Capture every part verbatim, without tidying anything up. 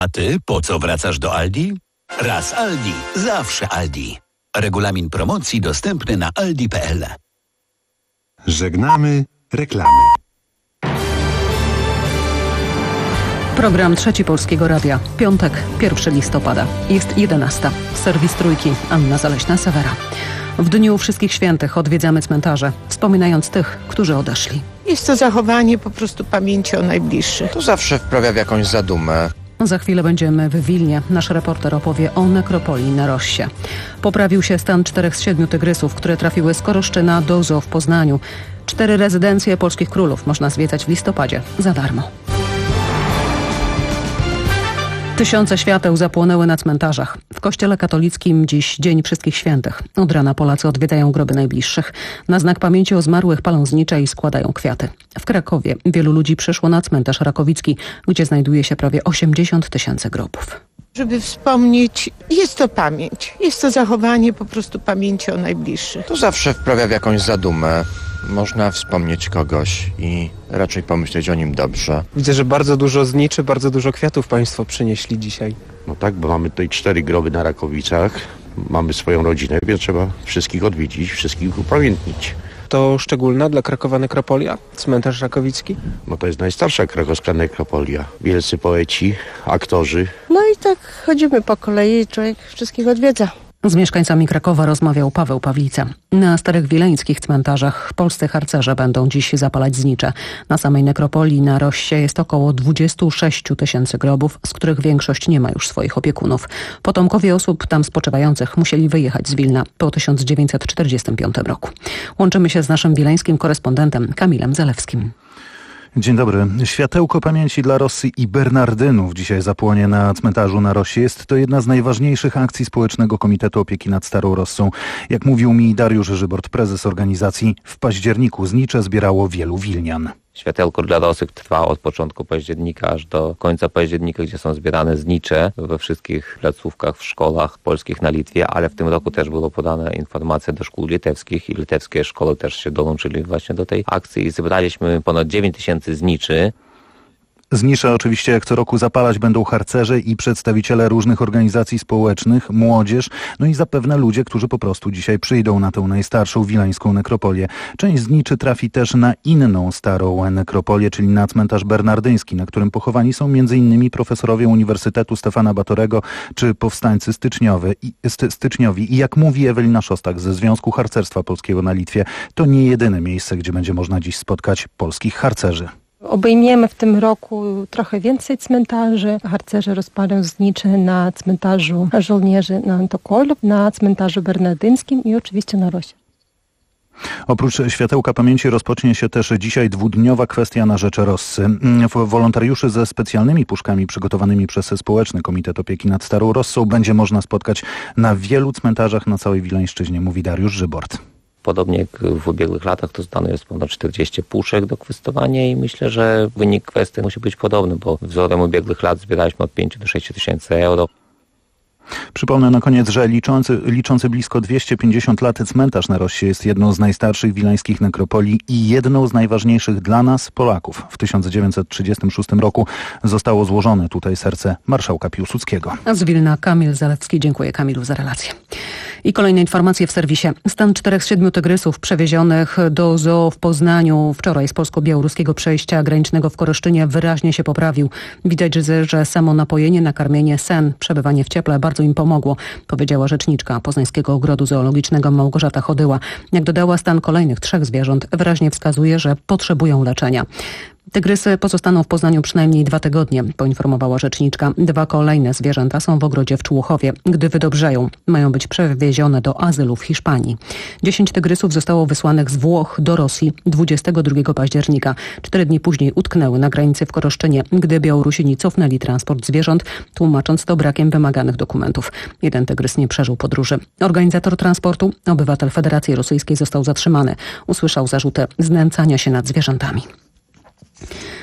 A ty po co wracasz do Aldi? Raz Aldi, zawsze Aldi. Regulamin promocji dostępny na aldi kropka p l. Żegnamy reklamy. Program Trzeci Polskiego Radia. Piątek, pierwszego listopada. Jest jedenasta. Serwis Trójki. Anna Zaleśna-Sewera. W Dniu Wszystkich Świętych odwiedzamy cmentarze, wspominając tych, którzy odeszli. Jest to zachowanie po prostu pamięci o najbliższych. To zawsze wprawia w jakąś zadumę. Za chwilę będziemy w Wilnie. Nasz reporter opowie o nekropolii na Rossie. Poprawił się stan czterech z siedmiu tygrysów, które trafiły z Koroszczyna do zoo w Poznaniu. Cztery rezydencje polskich królów można zwiedzać w listopadzie za darmo. Tysiące świateł zapłonęły na cmentarzach. W kościele katolickim dziś Dzień Wszystkich Świętych. Od rana Polacy odwiedzają groby najbliższych. Na znak pamięci o zmarłych palą znicze i składają kwiaty. W Krakowie wielu ludzi przyszło na cmentarz Rakowicki, gdzie znajduje się prawie osiemdziesiąt tysięcy grobów. Żeby wspomnieć, jest to pamięć. Jest to zachowanie po prostu pamięci o najbliższych. To zawsze wprawia w jakąś zadumę. Można wspomnieć kogoś i raczej pomyśleć o nim dobrze. Widzę, że bardzo dużo zniczy, bardzo dużo kwiatów państwo przynieśli dzisiaj. No tak, bo mamy tutaj cztery groby na Rakowicach. Mamy swoją rodzinę, więc trzeba wszystkich odwiedzić, wszystkich upamiętnić. To szczególna dla Krakowa nekropolia, cmentarz Rakowicki? No to jest najstarsza krakowska nekropolia. Wielcy poeci, aktorzy. No i tak chodzimy po kolei, człowiek wszystkich odwiedza. Z mieszkańcami Krakowa rozmawiał Paweł Pawlica. Na starych wileńskich cmentarzach polscy harcerze będą dziś zapalać znicze. Na samej nekropolii na Rossie jest około dwadzieścia sześć tysięcy grobów, z których większość nie ma już swoich opiekunów. Potomkowie osób tam spoczywających musieli wyjechać z Wilna po tysiąc dziewięćset czterdziestym piątym roku. Łączymy się z naszym wileńskim korespondentem Kamilem Zalewskim. Dzień dobry. Światełko pamięci dla Rossy i Bernardynów dzisiaj zapłonie na cmentarzu na Rossie. Jest to jedna z najważniejszych akcji Społecznego Komitetu Opieki nad Starą Rossą. Jak mówił mi Dariusz Żybort, prezes organizacji, w październiku znicze zbierało wielu wilnian. Światełko dla Rosy trwa od początku października aż do końca października, gdzie są zbierane znicze we wszystkich placówkach, w szkołach polskich na Litwie, ale w tym roku też było podane informacje do szkół litewskich i litewskie szkoły też się dołączyli właśnie do tej akcji. Zebraliśmy ponad dziewięć tysięcy zniczy. Znicze oczywiście jak co roku zapalać będą harcerze i przedstawiciele różnych organizacji społecznych, młodzież, no i zapewne ludzie, którzy po prostu dzisiaj przyjdą na tę najstarszą wileńską nekropolię. Część zniczy trafi też na inną starą nekropolię, czyli na cmentarz bernardyński, na którym pochowani są między innymi profesorowie Uniwersytetu Stefana Batorego czy powstańcy styczniowy, sty, styczniowi. I jak mówi Ewelina Szostak ze Związku Harcerstwa Polskiego na Litwie, to nie jedyne miejsce, gdzie będzie można dziś spotkać polskich harcerzy. Obejmiemy w tym roku trochę więcej cmentarzy. Harcerze rozpalą znicze na cmentarzu żołnierzy na Antokolu, na cmentarzu bernardyńskim i oczywiście na Rossie. Oprócz światełka pamięci rozpocznie się też dzisiaj dwudniowa kwestia na rzecz Rossy. Wolontariuszy ze specjalnymi puszkami przygotowanymi przez Społeczny Komitet Opieki nad Starą Rossą będzie można spotkać na wielu cmentarzach na całej Wileńszczyźnie, mówi Dariusz Żybort. Podobnie jak w ubiegłych latach, to zdane jest ponad czterdzieści puszek do kwestowania i myślę, że wynik kwestii musi być podobny, bo wzorem ubiegłych lat zbieraliśmy od pięciu do sześciu tysięcy euro. Przypomnę na koniec, że liczący, liczący blisko dwieście pięćdziesiąt lat cmentarz na Rossie jest jedną z najstarszych wileńskich nekropolii i jedną z najważniejszych dla nas, Polaków. W tysiąc dziewięćset trzydziestym szóstym roku zostało złożone tutaj serce marszałka Piłsudskiego. A z Wilna Kamil Zalewski. Dziękuję Kamilu za relację. I kolejne informacje w serwisie. Stan czterech z siedmiu tygrysów przewiezionych do zoo w Poznaniu wczoraj z polsko-białoruskiego przejścia granicznego w Koroszczynie wyraźnie się poprawił. Widać, że, że samo napojenie, nakarmienie, sen, przebywanie w cieple bardzo im pomogło, powiedziała rzeczniczka Poznańskiego Ogrodu Zoologicznego Małgorzata Chodyła. Jak dodała, stan kolejnych trzech zwierząt wyraźnie wskazuje, że potrzebują leczenia. Tygrysy pozostaną w Poznaniu przynajmniej dwa tygodnie, poinformowała rzeczniczka. Dwa kolejne zwierzęta są w ogrodzie w Człuchowie. Gdy wydobrzeją, mają być przewiezione do azylu w Hiszpanii. Dziesięć tygrysów zostało wysłanych z Włoch do Rosji dwudziestego drugiego października. Cztery dni później utknęły na granicy w Koroszczynie, gdy Białorusini cofnęli transport zwierząt, tłumacząc to brakiem wymaganych dokumentów. Jeden tygrys nie przeżył podróży. Organizator transportu, obywatel Federacji Rosyjskiej, został zatrzymany. Usłyszał zarzuty znęcania się nad zwierzętami.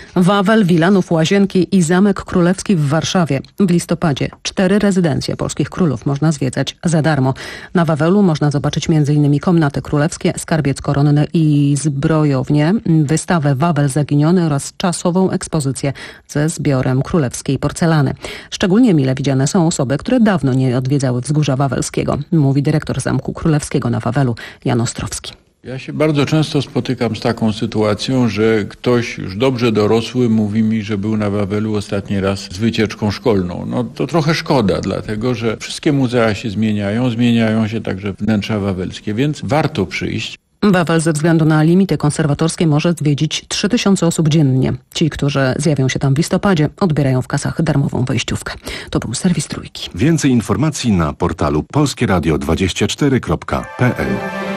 Wawel, Wilanów, Łazienki i Zamek Królewski w Warszawie. W listopadzie cztery rezydencje polskich królów można zwiedzać za darmo. Na Wawelu można zobaczyć między innymi komnaty królewskie, skarbiec koronny i zbrojownię, wystawę Wawel Zaginiony oraz czasową ekspozycję ze zbiorem królewskiej porcelany. Szczególnie mile widziane są osoby, które dawno nie odwiedzały Wzgórza Wawelskiego, mówi dyrektor Zamku Królewskiego na Wawelu Jan Ostrowski. Ja się bardzo często spotykam z taką sytuacją, że ktoś już dobrze dorosły mówi mi, że był na Wawelu ostatni raz z wycieczką szkolną. No to trochę szkoda, dlatego że wszystkie muzea się zmieniają, zmieniają się także wnętrza wawelskie, więc warto przyjść. Wawel ze względu na limity konserwatorskie może zwiedzić trzy tysiące osób dziennie. Ci, którzy zjawią się tam w listopadzie, odbierają w kasach darmową wejściówkę. To był serwis Trójki. Więcej informacji na portalu polskie radio dwadzieścia cztery kropka p l.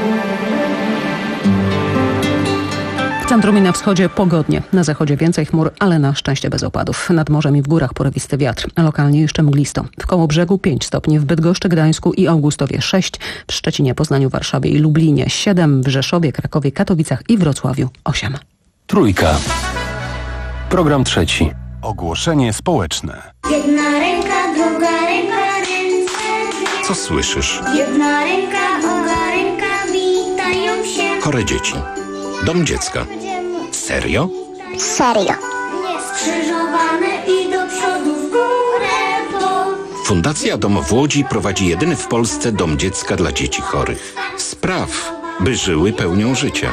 W centrum i na wschodzie pogodnie. Na zachodzie więcej chmur, ale na szczęście bez opadów. Nad morzem i w górach porywisty wiatr. Lokalnie jeszcze mglisto. W Kołobrzegu pięć stopni, w Bydgoszczy, Gdańsku i Augustowie sześć, w Szczecinie, Poznaniu, Warszawie i Lublinie siedem, w Rzeszowie, Krakowie, Katowicach i Wrocławiu osiem. Trójka. Program trzeci. Ogłoszenie społeczne. Jedna ręka, druga ręka, ręce. Co słyszysz? Jedna ręka, druga ręka, witają się. Chore dzieci. Dom dziecka. Serio? Serio. Skrzyżowane i do przodu w górę to. Fundacja Dom w Łodzi prowadzi jedyny w Polsce dom dziecka dla dzieci chorych. Spraw, by żyły pełnią życia.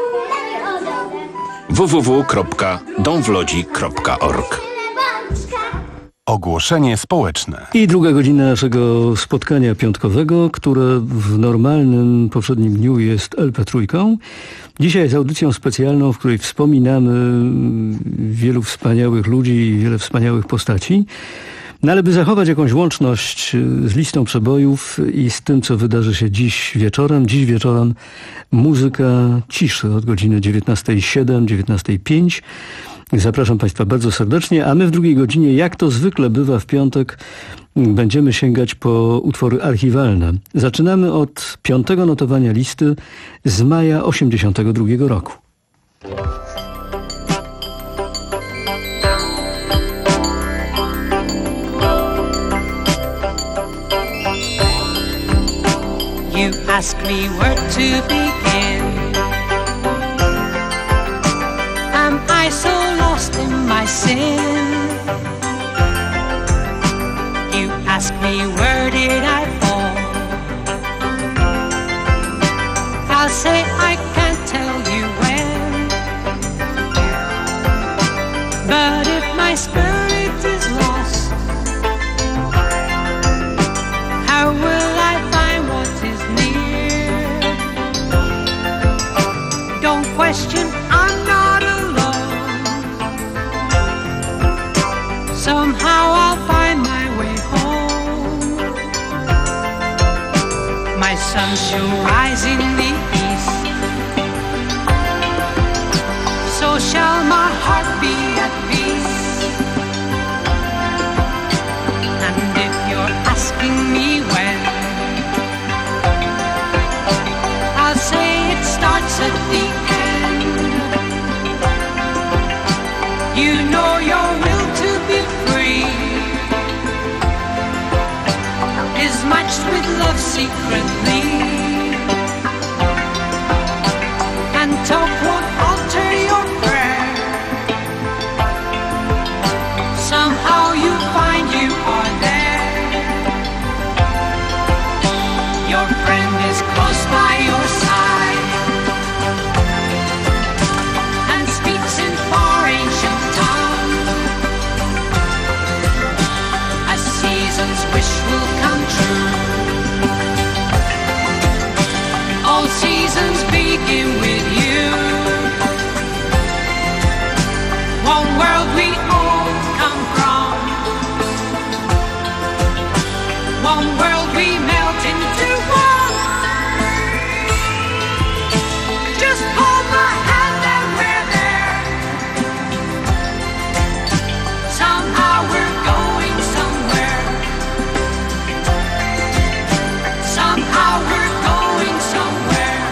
w w w kropka dom w łodzi kropka org. Ogłoszenie społeczne. I druga godzina naszego spotkania piątkowego, które w normalnym poprzednim dniu jest L P trójką. Dzisiaj jest audycją specjalną, w której wspominamy wielu wspaniałych ludzi i wiele wspaniałych postaci. No ale by zachować jakąś łączność z listą przebojów i z tym, co wydarzy się dziś wieczorem. Dziś wieczorem muzyka ciszy od godziny dziewiętnastej siedem, dziewiętnastej pięć. Zapraszam Państwa bardzo serdecznie, a my w drugiej godzinie, jak to zwykle bywa w piątek, będziemy sięgać po utwory archiwalne. Zaczynamy od piątego notowania listy z maja osiemdziesiątego drugiego roku. You ask me where to begin. Am I so lost in my sin? You ask me where did I fall? I'll say I can't tell you when. But if my spirit is lost, how will I find what is near? Don't question, I'm not alone. Somehow I'll find my way home. My sun shall rise in the east, so shall my heart be at peace. And if you're asking me when, I'll say it starts at the end. You know your will to be free is matched with love secretly, and talk won't alter your prayer. Somehow you find you are there. Your friend is close by your side and speaks in far ancient tongue. A season's wish will come true. All seasons begin with you. One world we all come from. One world we melt into one. Just hold my hand and we're there. Somehow we're going somewhere. Somehow we're going somewhere.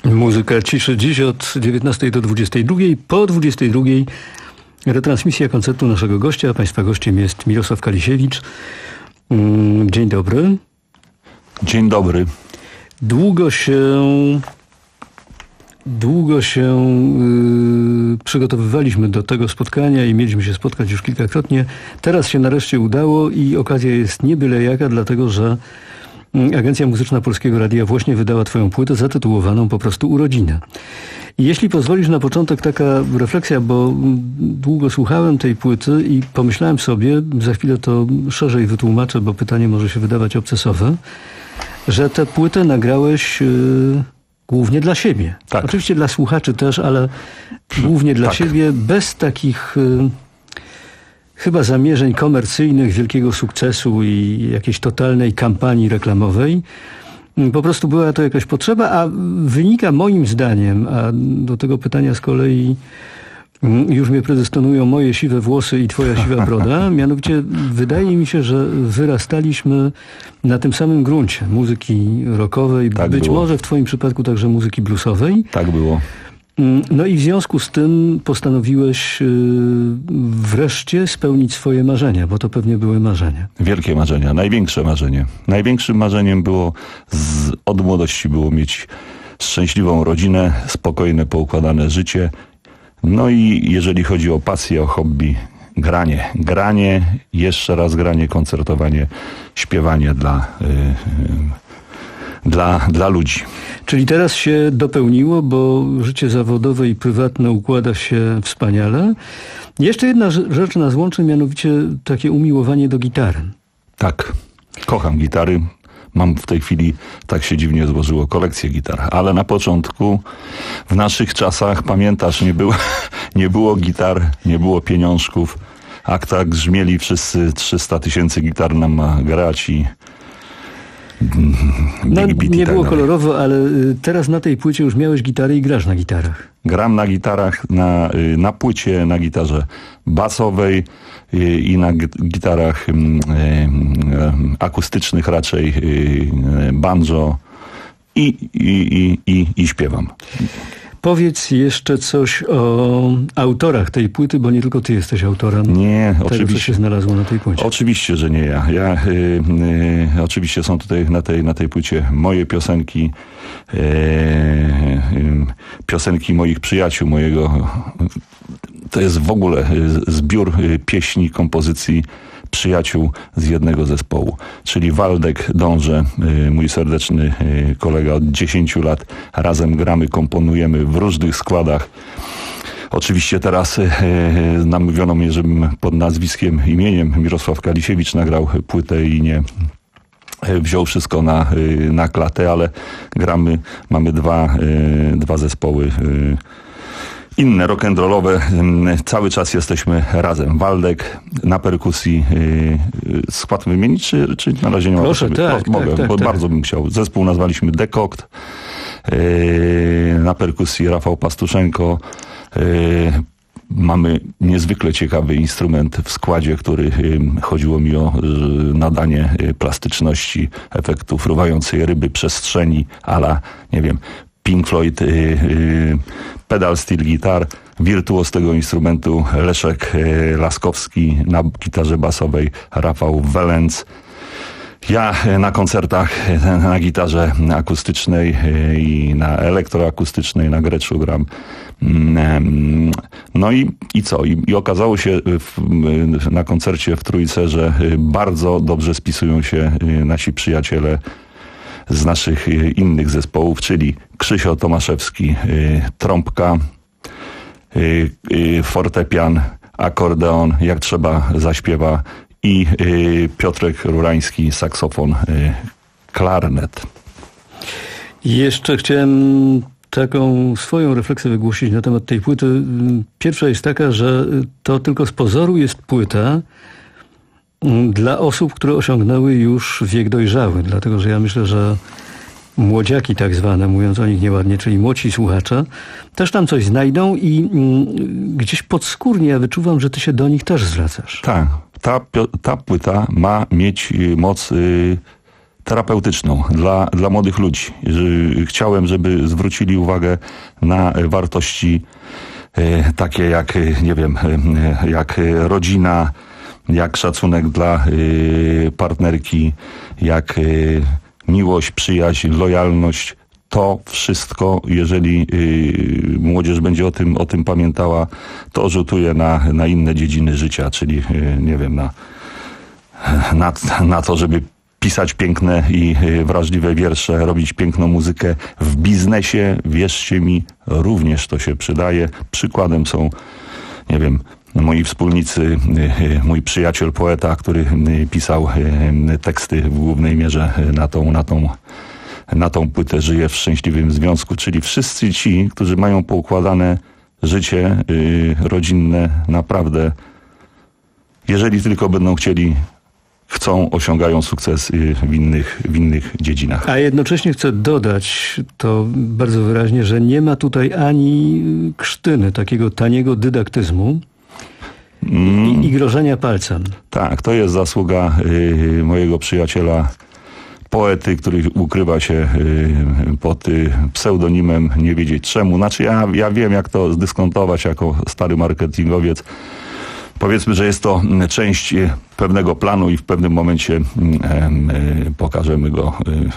Muzyka ciszy dziś od dziewiętnastej do dwudziestej drugiej. Po dwudziestej drugiej retransmisja koncertu naszego gościa. Państwa gościem jest Mirosław Kalisiewicz. Dzień dobry. Dzień dobry. Długo się... Długo się yy, przygotowywaliśmy do tego spotkania i mieliśmy się spotkać już kilkakrotnie. Teraz się nareszcie udało i okazja jest nie byle jaka, dlatego że Agencja Muzyczna Polskiego Radia właśnie wydała twoją płytę zatytułowaną po prostu Urodziny. I jeśli pozwolisz na początek taka refleksja, bo długo słuchałem tej płyty i pomyślałem sobie, za chwilę to szerzej wytłumaczę, bo pytanie może się wydawać obcesowe, że tę płytę nagrałeś yy, głównie dla siebie. Tak. Oczywiście dla słuchaczy też, ale głównie dla tak. siebie, bez takich yy, chyba zamierzeń komercyjnych, wielkiego sukcesu i jakiejś totalnej kampanii reklamowej. Po prostu była to jakaś potrzeba, a wynika moim zdaniem, a do tego pytania z kolei już mnie predestynują moje siwe włosy i twoja siwa broda, mianowicie wydaje mi się, że wyrastaliśmy na tym samym gruncie muzyki rockowej, tak być było. Może w twoim przypadku także muzyki bluesowej. Tak było. No i w związku z tym postanowiłeś wreszcie spełnić swoje marzenia, bo to pewnie były marzenia. Wielkie marzenia, największe marzenie. Największym marzeniem było, z, od młodości było mieć szczęśliwą rodzinę, spokojne, poukładane życie. No i jeżeli chodzi o pasję, o hobby, granie. Granie, jeszcze raz granie, koncertowanie, śpiewanie dla, yy, dla, dla ludzi. Czyli teraz się dopełniło, bo życie zawodowe i prywatne układa się wspaniale. Jeszcze jedna rzecz nas łączy, mianowicie takie umiłowanie do gitary. Tak, kocham gitary. Mam w tej chwili, tak się dziwnie złożyło, kolekcję gitar. Ale na początku, w naszych czasach, pamiętasz, nie było, nie było gitar, nie było pieniążków. A tak grzmieli wszyscy, trzysta tysięcy gitar nam ma grać i... No, nie było kolorowo, ale teraz na tej płycie już miałeś gitary i grasz na gitarach. Gram na gitarach, na, na płycie, na gitarze basowej i na gitarach akustycznych raczej, banjo i, i, i, i, i śpiewam. Powiedz jeszcze coś o autorach tej płyty, bo nie tylko ty jesteś autorem. Nie, tego, oczywiście. Co się znalazło na tej płycie. Oczywiście, że nie ja. ja y, y, oczywiście są tutaj na tej, na tej płycie moje piosenki, y, y, piosenki moich przyjaciół, mojego... To jest w ogóle zbiór pieśni, kompozycji przyjaciół z jednego zespołu. Czyli Waldek Dąże, mój serdeczny kolega od dziesięciu lat. Razem gramy, komponujemy w różnych składach. Oczywiście teraz namówiono mnie, żebym pod nazwiskiem, imieniem Mirosław Kalisiewicz nagrał płytę i nie wziął wszystko na, na klatę, ale gramy, mamy dwa, dwa zespoły inne rock'n'rollowe. Cały czas jesteśmy razem. Waldek na perkusji. Skład wymienić, czy, czy na razie nie mogę? Proszę, tak, tak, mogę, tak, bo tak. bardzo bym chciał. Zespół nazwaliśmy Dekokt. Na perkusji Rafał Pastuszenko. Mamy niezwykle ciekawy instrument w składzie, który chodziło mi o nadanie plastyczności, efektu fruwającej ryby, przestrzeni, a la, nie wiem, Pink Floyd, y, y, pedal steel guitar, wirtuoz tego instrumentu Leszek y, Laskowski na gitarze basowej, Rafał Welenc. Ja na koncertach na gitarze akustycznej i na elektroakustycznej, na greczu gram. No i, i co? I, i okazało się w, na koncercie w Trójce, że bardzo dobrze spisują się nasi przyjaciele z naszych innych zespołów, czyli Krzysio Tomaszewski, trąbka, fortepian, akordeon, jak trzeba zaśpiewa, i Piotrek Rurański, saksofon, klarnet. Jeszcze chciałem taką swoją refleksję wygłosić na temat tej płyty. Pierwsza jest taka, że to tylko z pozoru jest płyta dla osób, które osiągnęły już wiek dojrzały. Dlatego, że ja myślę, że młodziaki tak zwane, mówiąc o nich nieładnie, czyli młodsi słuchacze, też tam coś znajdą i mm, gdzieś podskórnie ja wyczuwam, że ty się do nich też zwracasz. Tak. Ta, ta płyta ma mieć moc y, terapeutyczną dla, dla młodych ludzi. Chciałem, żeby zwrócili uwagę na wartości takie jak, nie wiem, jak rodzina, jak szacunek dla partnerki, jak miłość, przyjaźń, lojalność. To wszystko, jeżeli młodzież będzie o tym, o tym pamiętała, to rzutuje na, na inne dziedziny życia, czyli nie wiem, na, na, na to, żeby pisać piękne i wrażliwe wiersze, robić piękną muzykę. W biznesie, wierzcie mi, również to się przydaje. Przykładem są, nie wiem, moi wspólnicy, mój przyjaciel poeta, który pisał teksty w głównej mierze na tą, na tą, na tą płytę Żyję w szczęśliwym związku, czyli wszyscy ci, którzy mają poukładane życie rodzinne, naprawdę, jeżeli tylko będą chcieli, chcą, osiągają sukces w innych, w innych dziedzinach. A jednocześnie chcę dodać to bardzo wyraźnie, że nie ma tutaj ani krztyny takiego taniego dydaktyzmu mm. i, i grożenia palcem. Tak, to jest zasługa y, mojego przyjaciela, poety, który ukrywa się y, pod y, pseudonimem Nie wiedzieć czemu. Znaczy ja, ja wiem, jak to zdyskontować jako stary marketingowiec. Powiedzmy, że jest to część pewnego planu i w pewnym momencie e, e, pokażemy go,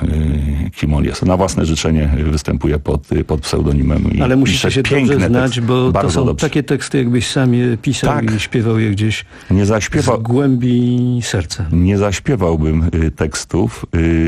e, kim on jest. Na własne życzenie występuje pod, pod pseudonimem. I ale musicie się dobrze znać, tekst, bo to są dobrze. takie teksty, jakbyś sam je pisał tak. i śpiewał je gdzieś nie zaśpiewa... z głębi serca. Nie zaśpiewałbym tekstów,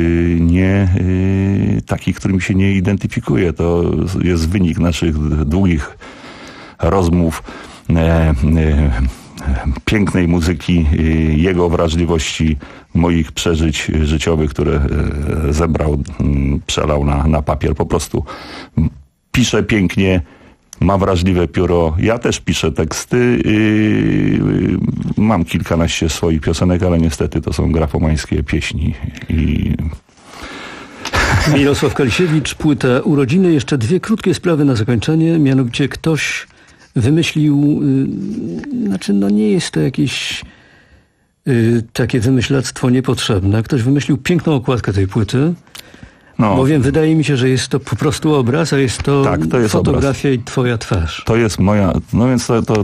nie takich, którymi się nie identyfikuję. To jest wynik naszych długich rozmów, e, e, pięknej muzyki, jego wrażliwości, moich przeżyć życiowych, które zebrał, przelał na, na papier. Po prostu pisze pięknie, ma wrażliwe pióro. Ja też piszę teksty. Mam kilkanaście swoich piosenek, ale niestety to są grafomańskie pieśni. I... Mirosław Kalisiewicz, płyta Urodziny. Jeszcze dwie krótkie sprawy na zakończenie. Mianowicie ktoś wymyślił, yy, znaczy no nie jest to jakieś yy, takie wymyślactwo niepotrzebne. Ktoś wymyślił piękną okładkę tej płyty. No. Bowiem wydaje mi się, że jest to po prostu obraz, a jest to, tak, to jest fotografia obraz. I twoja twarz. To jest moja, no więc to, to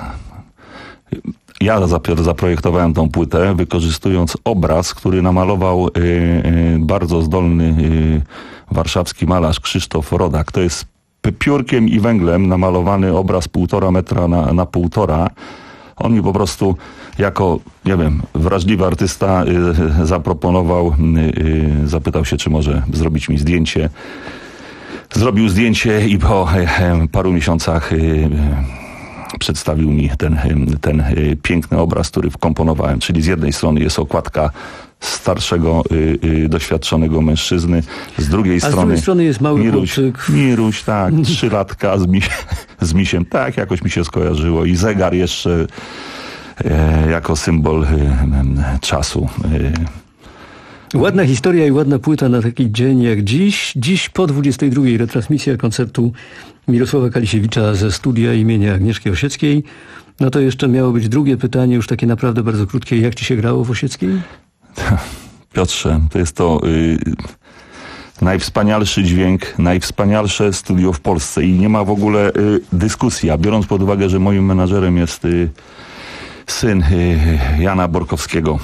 ja zaprojektowałem tą płytę, wykorzystując obraz, który namalował yy, yy, bardzo zdolny yy, warszawski malarz Krzysztof Rodak. To jest piórkiem i węglem namalowany obraz półtora metra na, na półtora. On mi po prostu jako, nie wiem, wrażliwy artysta y, zaproponował, y, zapytał się, czy może zrobić mi zdjęcie. Zrobił zdjęcie i po y, paru miesiącach y, przedstawił mi ten, ten y, piękny obraz, który wkomponowałem. Czyli z jednej strony jest okładka starszego, y, y, doświadczonego mężczyzny. Z drugiej A strony... z drugiej strony jest mały Miruś, chłopczyk. Miruś, tak, trzylatka z, mi, z misiem. Tak, jakoś mi się skojarzyło. I zegar jeszcze e, jako symbol e, czasu. E. Ładna historia i ładna płyta na taki dzień jak dziś. Dziś po dwudziestej drugiej retransmisja koncertu Mirosława Kalisiewicza ze studia imienia Agnieszki Osieckiej. No to jeszcze miało być drugie pytanie, już takie naprawdę bardzo krótkie. Jak ci się grało w Osieckiej? Piotrze, to jest to y, najwspanialszy dźwięk, najwspanialsze studio w Polsce i nie ma w ogóle y, dyskusji. A biorąc pod uwagę, że moim menadżerem jest y, syn y, Jana Borkowskiego,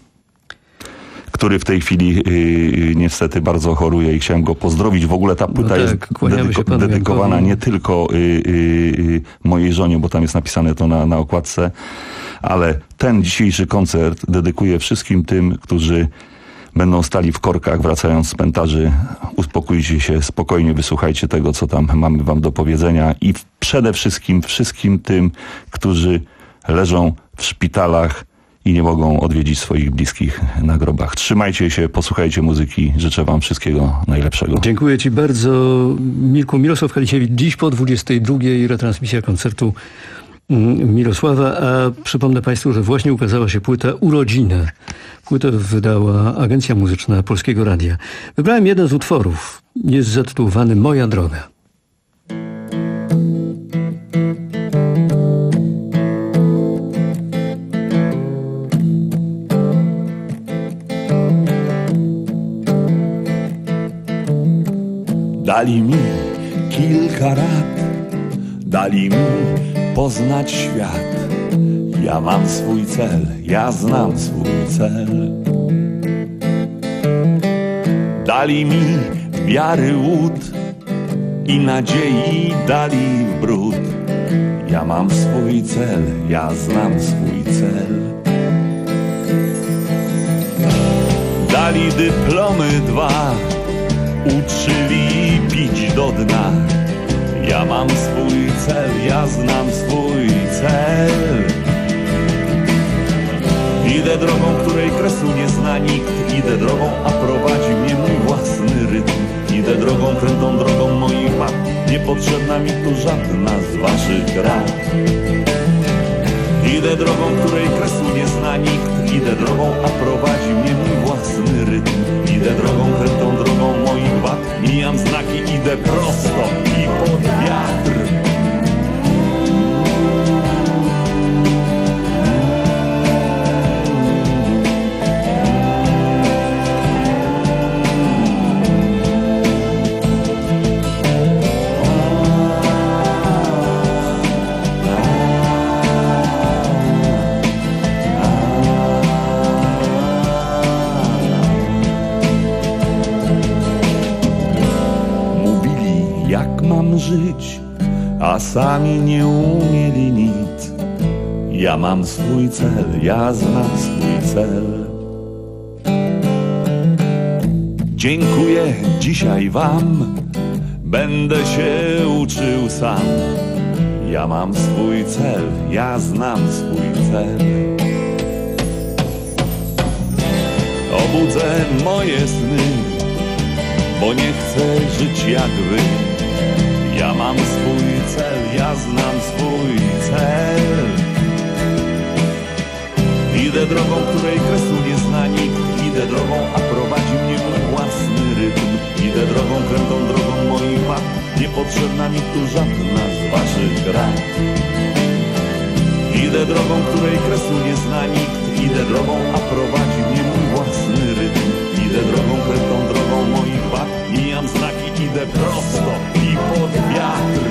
który w tej chwili y, niestety bardzo choruje i chciałem go pozdrowić. W ogóle ta płyta no tak, jest dedyko- dedykowana nie tylko y, y, y, mojej żonie, bo tam jest napisane to na, na okładce, ale ten dzisiejszy koncert dedykuję wszystkim tym, którzy będą stali w korkach, wracając z cmentarzy. Uspokójcie się, spokojnie wysłuchajcie tego, co tam mamy wam do powiedzenia i przede wszystkim wszystkim tym, którzy leżą w szpitalach i nie mogą odwiedzić swoich bliskich na grobach. Trzymajcie się, posłuchajcie muzyki. Życzę wam wszystkiego najlepszego. Dziękuję ci bardzo, Mirku. Mirosław Kalisiewicz dziś po dwudziestej drugiej retransmisja koncertu Mirosława, a przypomnę państwu, że właśnie ukazała się płyta Urodziny. Płytę wydała Agencja Muzyczna Polskiego Radia. Wybrałem jeden z utworów. Jest zatytułowany Moja droga. Dali mi kilka rad, dali mi poznać świat. Ja mam swój cel, ja znam swój cel. Dali mi wiary łód i nadziei dali w bród. Ja mam swój cel, ja znam swój cel. Dali dyplomy dwa, uczyli pić do dna. Ja mam swój cel, ja znam swój cel. Idę drogą, której kresu nie zna nikt. Idę drogą, a prowadzi mnie mój własny rytm. Idę drogą, krętą drogą moich map. Niepotrzebna mi tu żadna z waszych rad. Idę drogą, której kresu nie zna nikt. Idę drogą, a prowadzi mnie mój własny rytm. Idę drogą, krętą drogą moich wad. Mijam znaki, idę prosto i pod wiatr. Żyć, a sami nie umieli nic. Ja mam swój cel, ja znam swój cel. Dziękuję dzisiaj wam, będę się uczył sam. Ja mam swój cel, ja znam swój cel. Obudzę moje sny, bo nie chcę żyć jak wy. Ja mam swój cel, ja znam swój cel. Idę drogą, której kresu nie zna nikt. Idę drogą, a prowadzi mnie mój własny rytm. Idę drogą, krętą drogą moich map. Niepotrzebna mi tu żadna z waszych rad. Idę drogą, której kresu nie zna nikt. Idę drogą, a prowadzi mnie mój własny rytm. Idę drogą, krętą drogą moich wad. Mijam znaki, idę prosto i pod wiatr.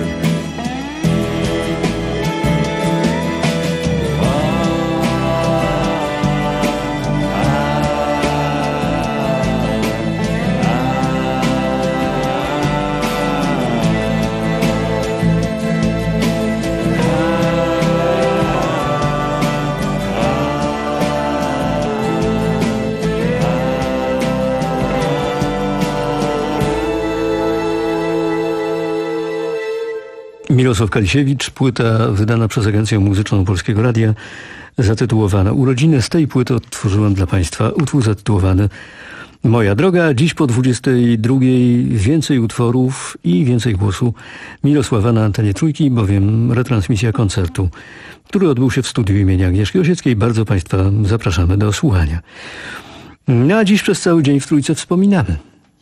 Mirosław Kalisiewicz, płyta wydana przez Agencję Muzyczną Polskiego Radia, zatytułowana Urodziny. Z tej płyty odtworzyłem dla Państwa utwór zatytułowany Moja droga. Dziś po dwudziestej drugiej więcej utworów i więcej głosu Mirosława na antenie Trójki, bowiem retransmisja koncertu, który odbył się w studiu imienia Agnieszki Osieckiej. Bardzo Państwa zapraszamy do słuchania. No a dziś przez cały dzień w Trójce wspominamy.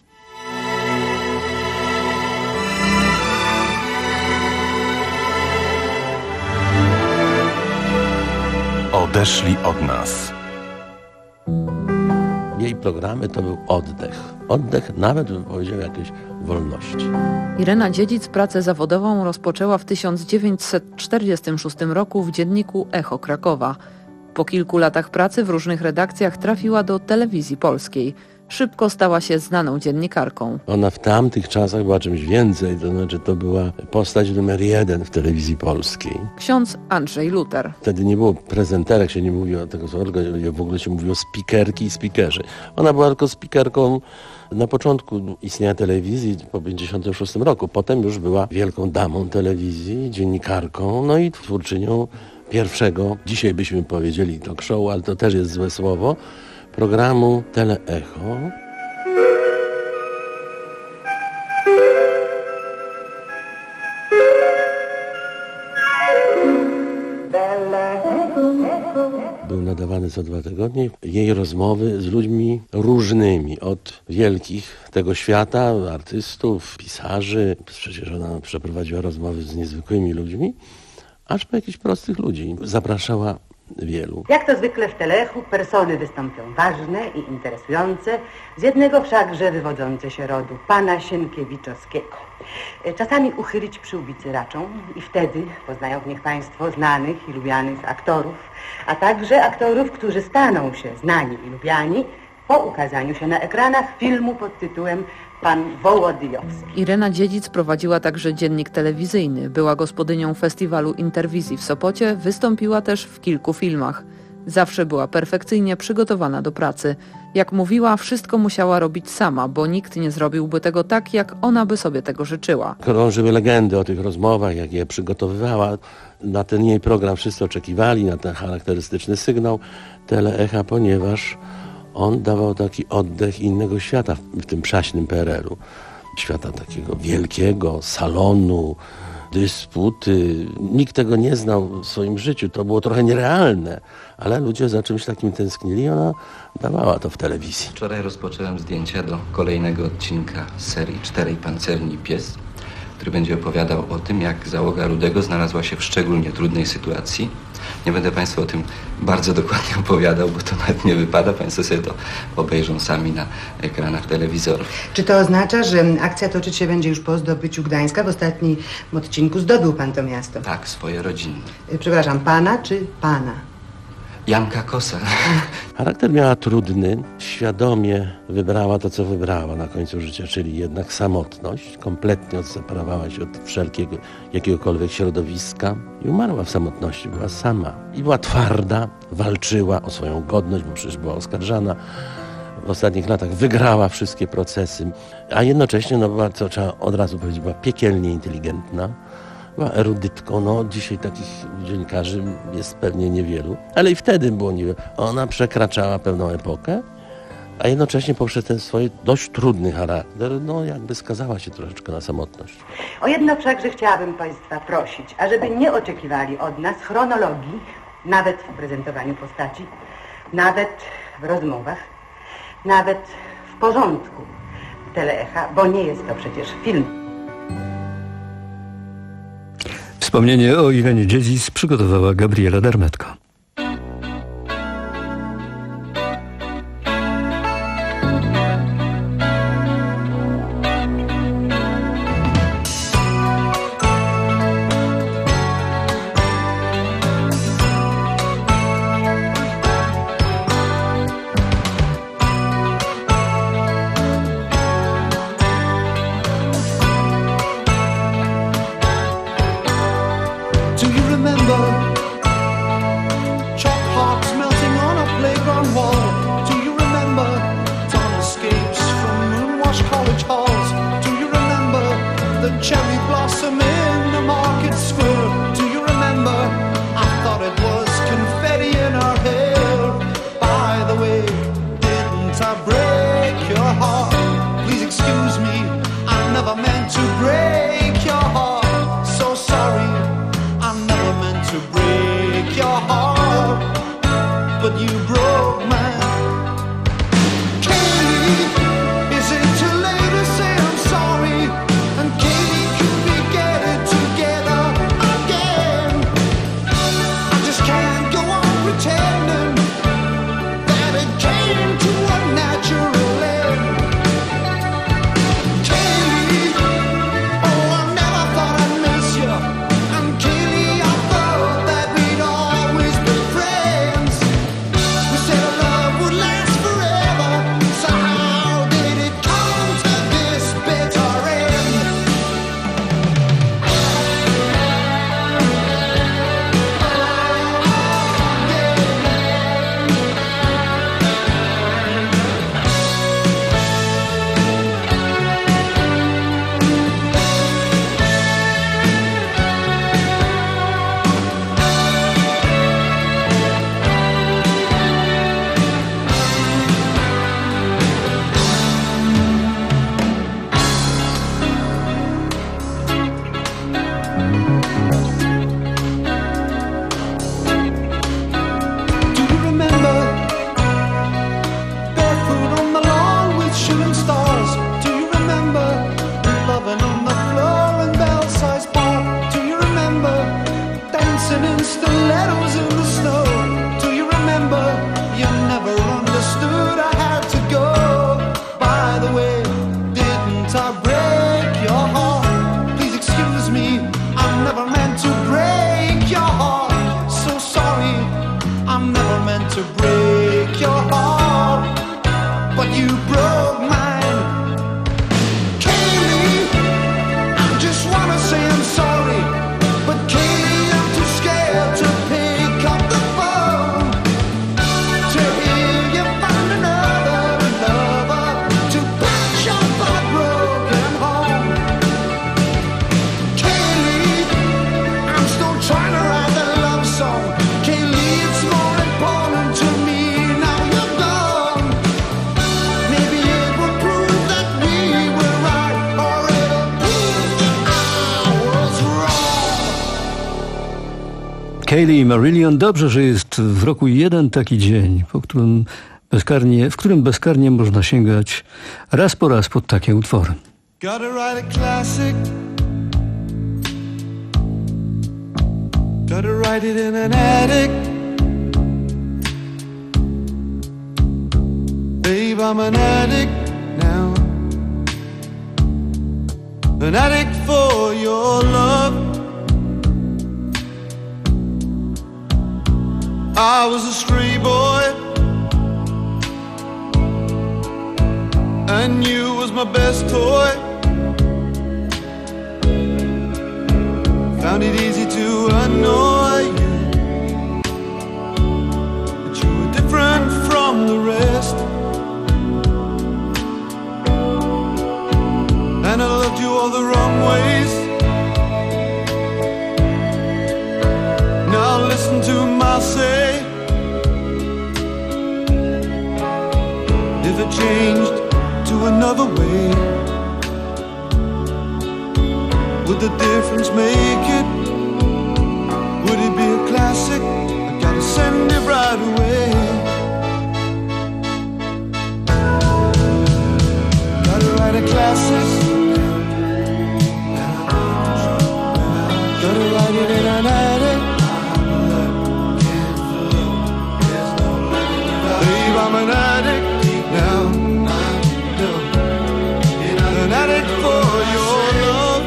Odeszli od nas. Jej programy to był oddech. Oddech nawet, bym powiedział, jakiejś wolności. Irena Dziedzic pracę zawodową rozpoczęła w tysiąc dziewięćset czterdziestym szóstym roku w dzienniku Echo Krakowa. Po kilku latach pracy w różnych redakcjach trafiła do Telewizji Polskiej. Szybko stała się znaną dziennikarką. Ona w tamtych czasach była czymś więcej, to znaczy to była postać numer jeden w Telewizji Polskiej. Ksiądz Andrzej Luter. Wtedy nie było prezenterek, się nie mówiło tego słowa, w ogóle się mówiło spikerki i spikerzy. Ona była tylko spikerką na początku istnienia telewizji po pięćdziesiątym szóstym roku. Potem już była wielką damą telewizji, dziennikarką, no i twórczynią pierwszego, dzisiaj byśmy powiedzieli talk show, ale to też jest złe słowo, programu Teleecho. Był nadawany co dwa tygodnie. Jej rozmowy z ludźmi różnymi, od wielkich tego świata, artystów, pisarzy. Przecież ona przeprowadziła rozmowy z niezwykłymi ludźmi, aż po jakichś prostych ludzi. Zapraszała wielu. Jak to zwykle w Telechu persony wystąpią ważne i interesujące, z jednego wszakże wywodzące się rodu, pana Sienkiewiczowskiego. Czasami uchylić przyłbicy raczą i wtedy poznają w nich państwo znanych i lubianych aktorów, a także aktorów, którzy staną się znani i lubiani po ukazaniu się na ekranach filmu pod tytułem Pan Wołodyjowski. Irena Dziedzic prowadziła także dziennik telewizyjny, była gospodynią festiwalu Interwizji w Sopocie, wystąpiła też w kilku filmach. Zawsze była perfekcyjnie przygotowana do pracy. Jak mówiła, wszystko musiała robić sama, bo nikt nie zrobiłby tego tak, jak ona by sobie tego życzyła. Krążyły legendy o tych rozmowach, jak je przygotowywała. Na ten jej program wszyscy oczekiwali, na ten charakterystyczny sygnał Teleecha, ponieważ on dawał taki oddech innego świata w tym przaśnym P R L-u. Świata takiego wielkiego, salonu, dysputy. Nikt tego nie znał w swoim życiu. To było trochę nierealne, ale ludzie za czymś takim tęsknili i ona dawała to w telewizji. Wczoraj rozpocząłem zdjęcia do kolejnego odcinka z serii Czterej Pancerni Pies, który będzie opowiadał o tym, jak załoga Rudego znalazła się w szczególnie trudnej sytuacji. Nie będę Państwu o tym bardzo dokładnie opowiadał, bo to nawet nie wypada. Państwo sobie to obejrzą sami na ekranach telewizorów. Czy to oznacza, że akcja toczyć się będzie już po zdobyciu Gdańska? W ostatnim odcinku zdobył pan to miasto. Tak, swoje rodzinne. Przepraszam, pana czy pana? Janka Kosa. Charakter miała trudny, świadomie wybrała to, co wybrała na końcu życia, czyli jednak samotność. Kompletnie odseparowała się od wszelkiego, jakiegokolwiek środowiska i umarła w samotności, była sama. I była twarda, walczyła o swoją godność, bo przecież była oskarżana. W ostatnich latach wygrała wszystkie procesy, a jednocześnie, no była, co trzeba od razu powiedzieć, była piekielnie inteligentna. Była erudytką, no dzisiaj takich dziennikarzy jest pewnie niewielu, ale i wtedy było niewielu. Ona przekraczała pewną epokę, a jednocześnie poprzez ten swój dość trudny charakter, no jakby skazała się troszeczkę na samotność. O jedno wszakże chciałabym państwa prosić, ażeby nie oczekiwali od nas chronologii, nawet w prezentowaniu postaci, nawet w rozmowach, nawet w porządku Teleecha, bo nie jest to przecież film. Wspomnienie o Irenie Dziedzic przygotowała Gabriela Dermetko. Oh, you broke mine. Kaylee, I just wanna say I'm sorry, but Kaylee, I'm too scared to pick up the phone. To hear you find another lover to patch up our broken home. Kaylee, I'm still trying to write the love song. Kaylee, it's more important to me now you're gone. Maybe it will prove that we were right, or it'll prove that I was wrong. Kaylee i Marillion, dobrze, że jest w roku jeden taki dzień, po którym bezkarnie, w którym bezkarnie można sięgać raz po raz pod takie utwory. Gotta write a classic. Gotta write it in an attic. Babe, I'm an addict now. An addict for your love. I was a stray boy, and you was my best toy. Found it easy to annoy you, but you were different from the rest. And I loved you all the wrong ways. Now listen to my say. If it changed to another way, would the difference make it? Would it be a classic? I gotta send it right away. Gotta write a classic. Gotta write it in an attic. Babe, I'm an addict now. An addict for your love.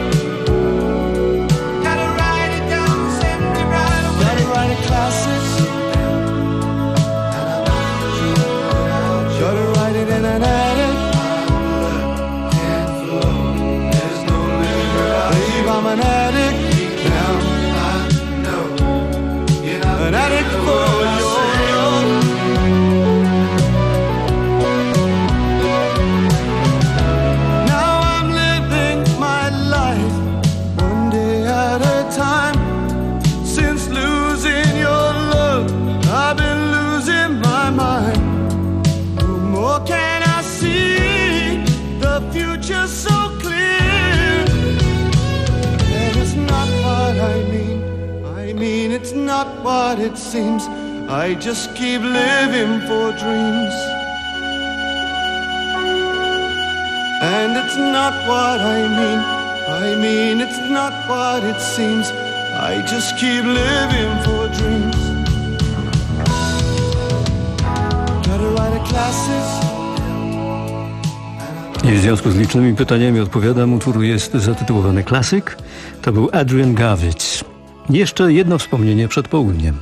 Gotta write it down, send it right away. Gotta write a classic. Gotta write it in an attic. Babe, I'm an addict now. An addict for your love. It's not what it seems. I just keep living for dreams. And it's not what I mean. I mean, it's not what it seems. I just keep living for dreams. Gotta write a classic. I w związku z licznymi pytaniami odpowiadam. Utwór jest zatytułowany Klasyk. To był Adrian Gavitz. Jeszcze jedno wspomnienie przed południem.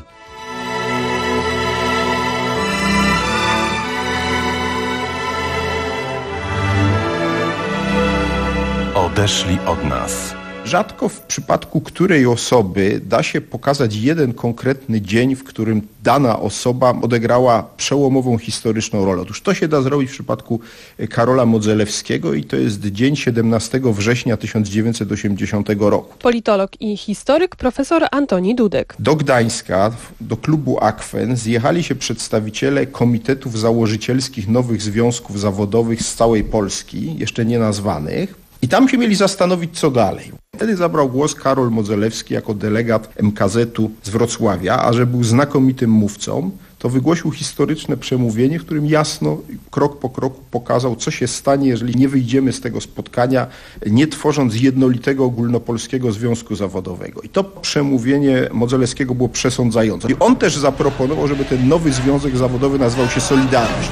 Odeszli od nas. Rzadko w przypadku której osoby da się pokazać jeden konkretny dzień, w którym dana osoba odegrała przełomową historyczną rolę. Otóż to się da zrobić w przypadku Karola Modzelewskiego i to jest dzień siedemnastego września tysiąc dziewięćset osiemdziesiątego roku. Politolog i historyk profesor Antoni Dudek. Do Gdańska, do klubu Akwen zjechali się przedstawiciele komitetów założycielskich nowych związków zawodowych z całej Polski, jeszcze nie nazwanych. I tam się mieli zastanowić, co dalej. Wtedy zabrał głos Karol Modzelewski jako delegat M K Z-u z Wrocławia, a że był znakomitym mówcą, to wygłosił historyczne przemówienie, w którym jasno, krok po kroku pokazał, co się stanie, jeżeli nie wyjdziemy z tego spotkania, nie tworząc jednolitego ogólnopolskiego związku zawodowego. I to przemówienie Modzelewskiego było przesądzające. I on też zaproponował, żeby ten nowy związek zawodowy nazywał się Solidarność.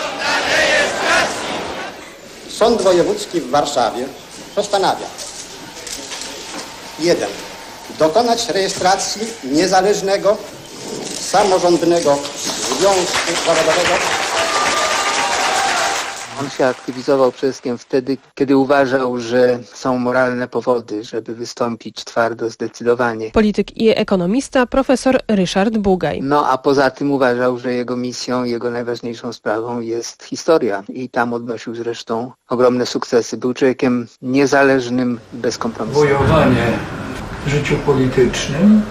Sąd Wojewódzki w Warszawie postanawia: jeden. Dokonać rejestracji niezależnego, samorządnego związku zawodowego On się aktywizował przede wszystkim wtedy, kiedy uważał, że są moralne powody, żeby wystąpić twardo, zdecydowanie. Polityk i ekonomista profesor Ryszard Bugaj. No a poza tym uważał, że jego misją, jego najważniejszą sprawą jest historia i tam odnosił zresztą ogromne sukcesy. Był człowiekiem niezależnym, bezkompromisowym. Wojowanie w życiu politycznym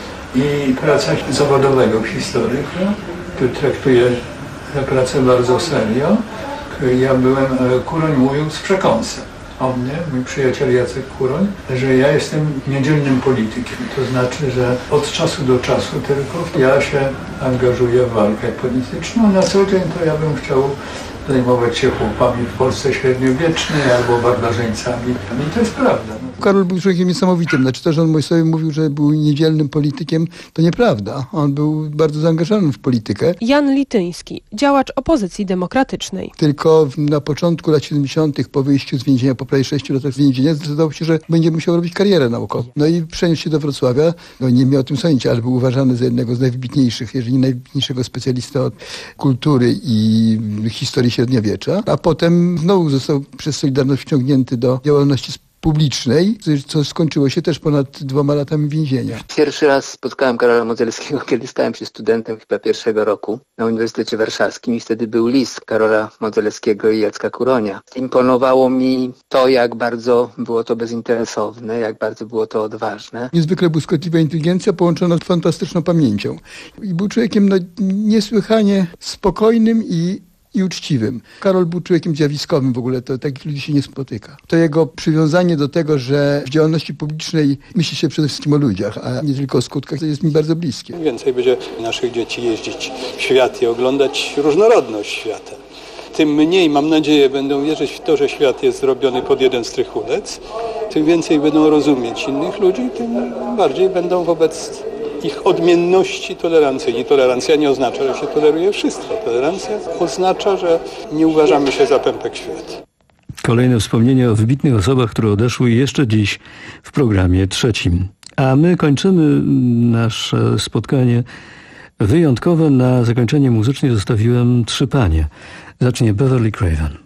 i praca zawodowego historyka, który traktuje tę pracę bardzo serio. Ja byłem, Kuroń mówił z przekąsem o mnie, mój przyjaciel Jacek Kuroń, że ja jestem niedzielnym politykiem. To znaczy, że od czasu do czasu tylko ja się angażuję w walkę polityczną, a na co dzień to ja bym chciał zajmować się chłopami w Polsce średniowiecznej albo barbarzyńcami. I to jest prawda. Karol był człowiekiem niesamowitym. Znaczy to, że on sobie mówił, że był niedzielnym politykiem, to nieprawda. On był bardzo zaangażowany w politykę. Jan Lityński, działacz opozycji demokratycznej. Tylko na początku lat siedemdziesiątych po wyjściu z więzienia, po prawie sześciu latach z więzienia, zdecydował się, że będzie musiał robić karierę naukową. No i przeniósł się do Wrocławia. No nie miał o tym sądzić, ale był uważany za jednego z najwybitniejszych, jeżeli nie najwybitniejszego specjalista od kultury i historii średniowiecza. A potem znowu został przez Solidarność wciągnięty do działalności publicznej, co skończyło się też ponad dwoma latami więzienia. Pierwszy raz spotkałem Karola Modzelskiego, kiedy stałem się studentem chyba pierwszego roku na Uniwersytecie Warszawskim i wtedy był list Karola Modzelskiego i Jacka Kuronia. Imponowało mi to, jak bardzo było to bezinteresowne, jak bardzo było to odważne. Niezwykle błyskotliwa inteligencja połączona z fantastyczną pamięcią. I był człowiekiem no, niesłychanie spokojnym i i uczciwym. Karol był człowiekiem zjawiskowym w ogóle, to takich ludzi się nie spotyka. To jego przywiązanie do tego, że w działalności publicznej myśli się przede wszystkim o ludziach, a nie tylko o skutkach, to jest mi bardzo bliskie. Więcej będzie naszych dzieci jeździć w świat i oglądać różnorodność świata. Tym mniej, mam nadzieję, będą wierzyć w to, że świat jest zrobiony pod jeden strychulec, tym więcej będą rozumieć innych ludzi, tym bardziej będą wobec ich odmienności tolerancyjni. Tolerancja nie oznacza, że się toleruje wszystko. Tolerancja oznacza, że nie uważamy się za pępek świata. Kolejne wspomnienia o wybitnych osobach, które odeszły jeszcze dziś w programie trzecim. A my kończymy nasze spotkanie wyjątkowe. Na zakończenie muzycznie zostawiłem trzy panie. Zacznie Beverly Craven.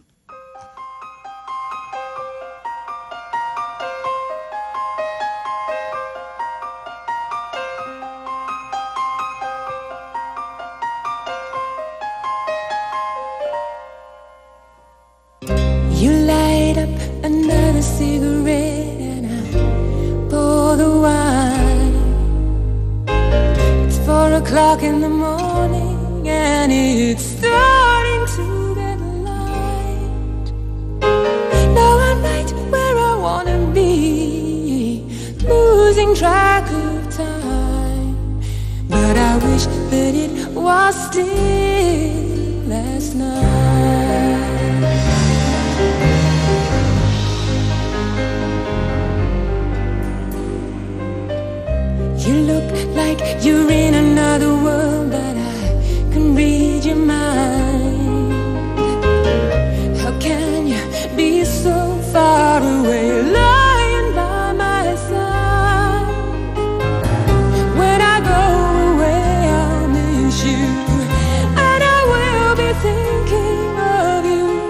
You light up another cigarette and I pour the wine. It's four o'clock in the morning and it's starting to get light. Now I'm right where I wanna be, losing track of time. But I wish that it was still last night. You look like you're in another world, but I can read your mind. How can you be so far away, lying by my side? When I go away, I'll miss you, and I will be thinking of you.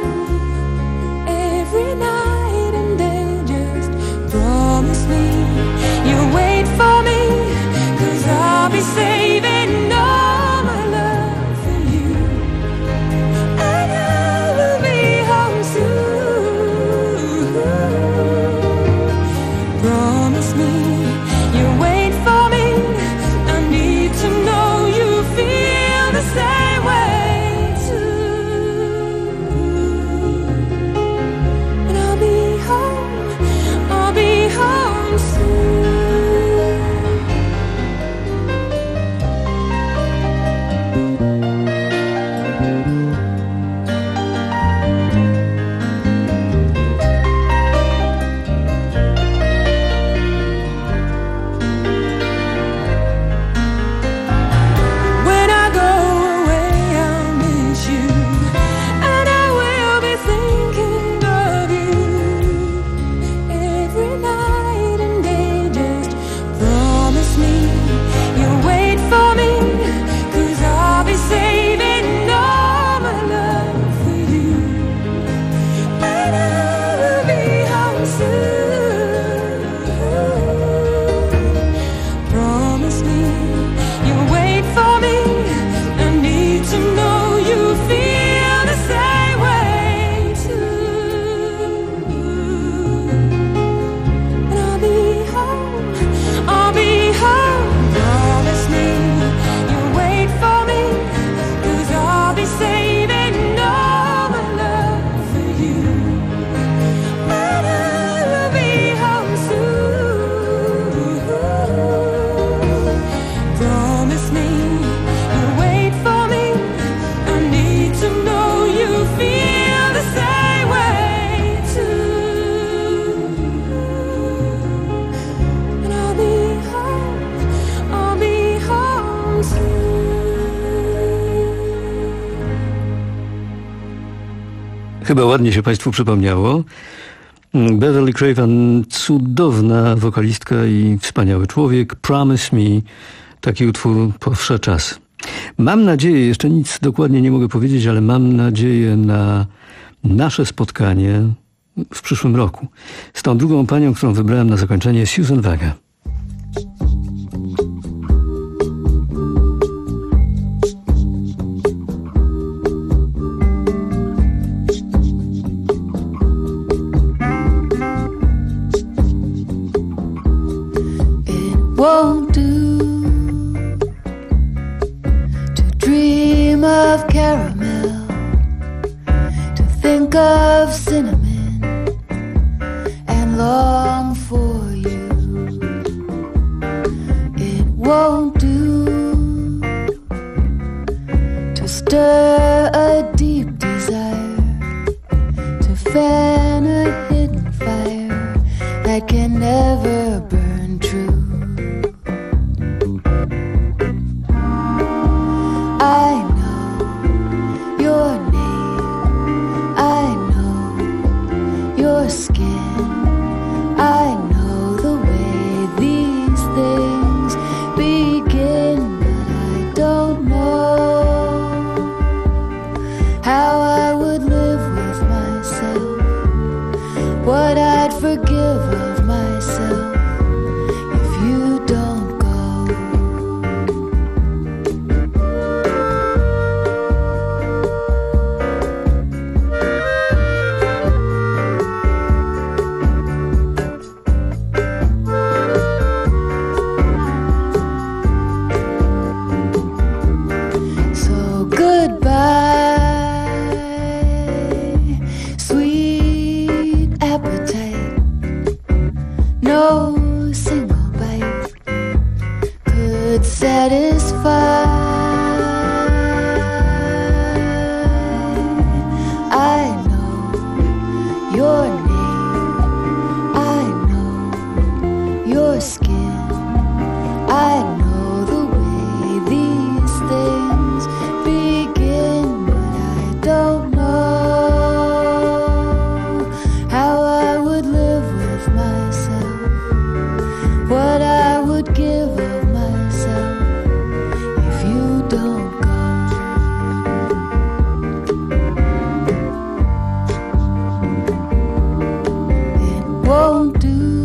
Chyba ładnie się Państwu przypomniało. Beverly Craven, cudowna wokalistka i wspaniały człowiek. Promise Me, taki utwór po wsze czas. Mam nadzieję, jeszcze nic dokładnie nie mogę powiedzieć, ale mam nadzieję na nasze spotkanie w przyszłym roku z tą drugą panią, którą wybrałem na zakończenie, Susan Vega. Won't do to dream of caramel, to think of cinnamon and long for you. It won't do to stir a deep desire, to fan a hidden fire that can never burn true. I know your name, I know your skin, I know the way these things begin, but I don't know how I would live with myself, what I'd forgive of myself if you don't go. So goodbye, sweet appetite. No single bite could satisfy. I know your name, I know your skin, I know the way these things begin, but I don't know how I would live with myself, what I would give of myself if you don't go. It won't do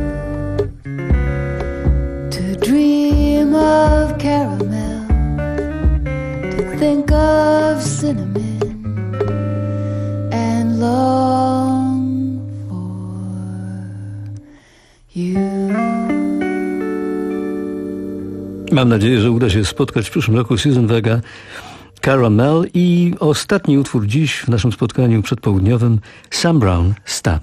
to dream of caramel, to think of cinnamon and long for you. Mam nadzieję, że uda się spotkać w przyszłym roku Susan Vega, Caramel i ostatni utwór dziś w naszym spotkaniu przedpołudniowym, Sam Brown, Stop.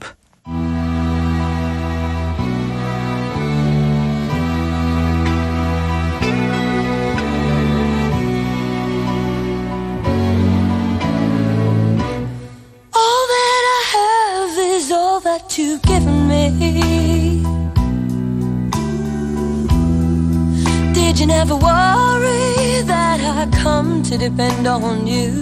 All that I have is all that you've given me. Did you never worry that I come to depend on you?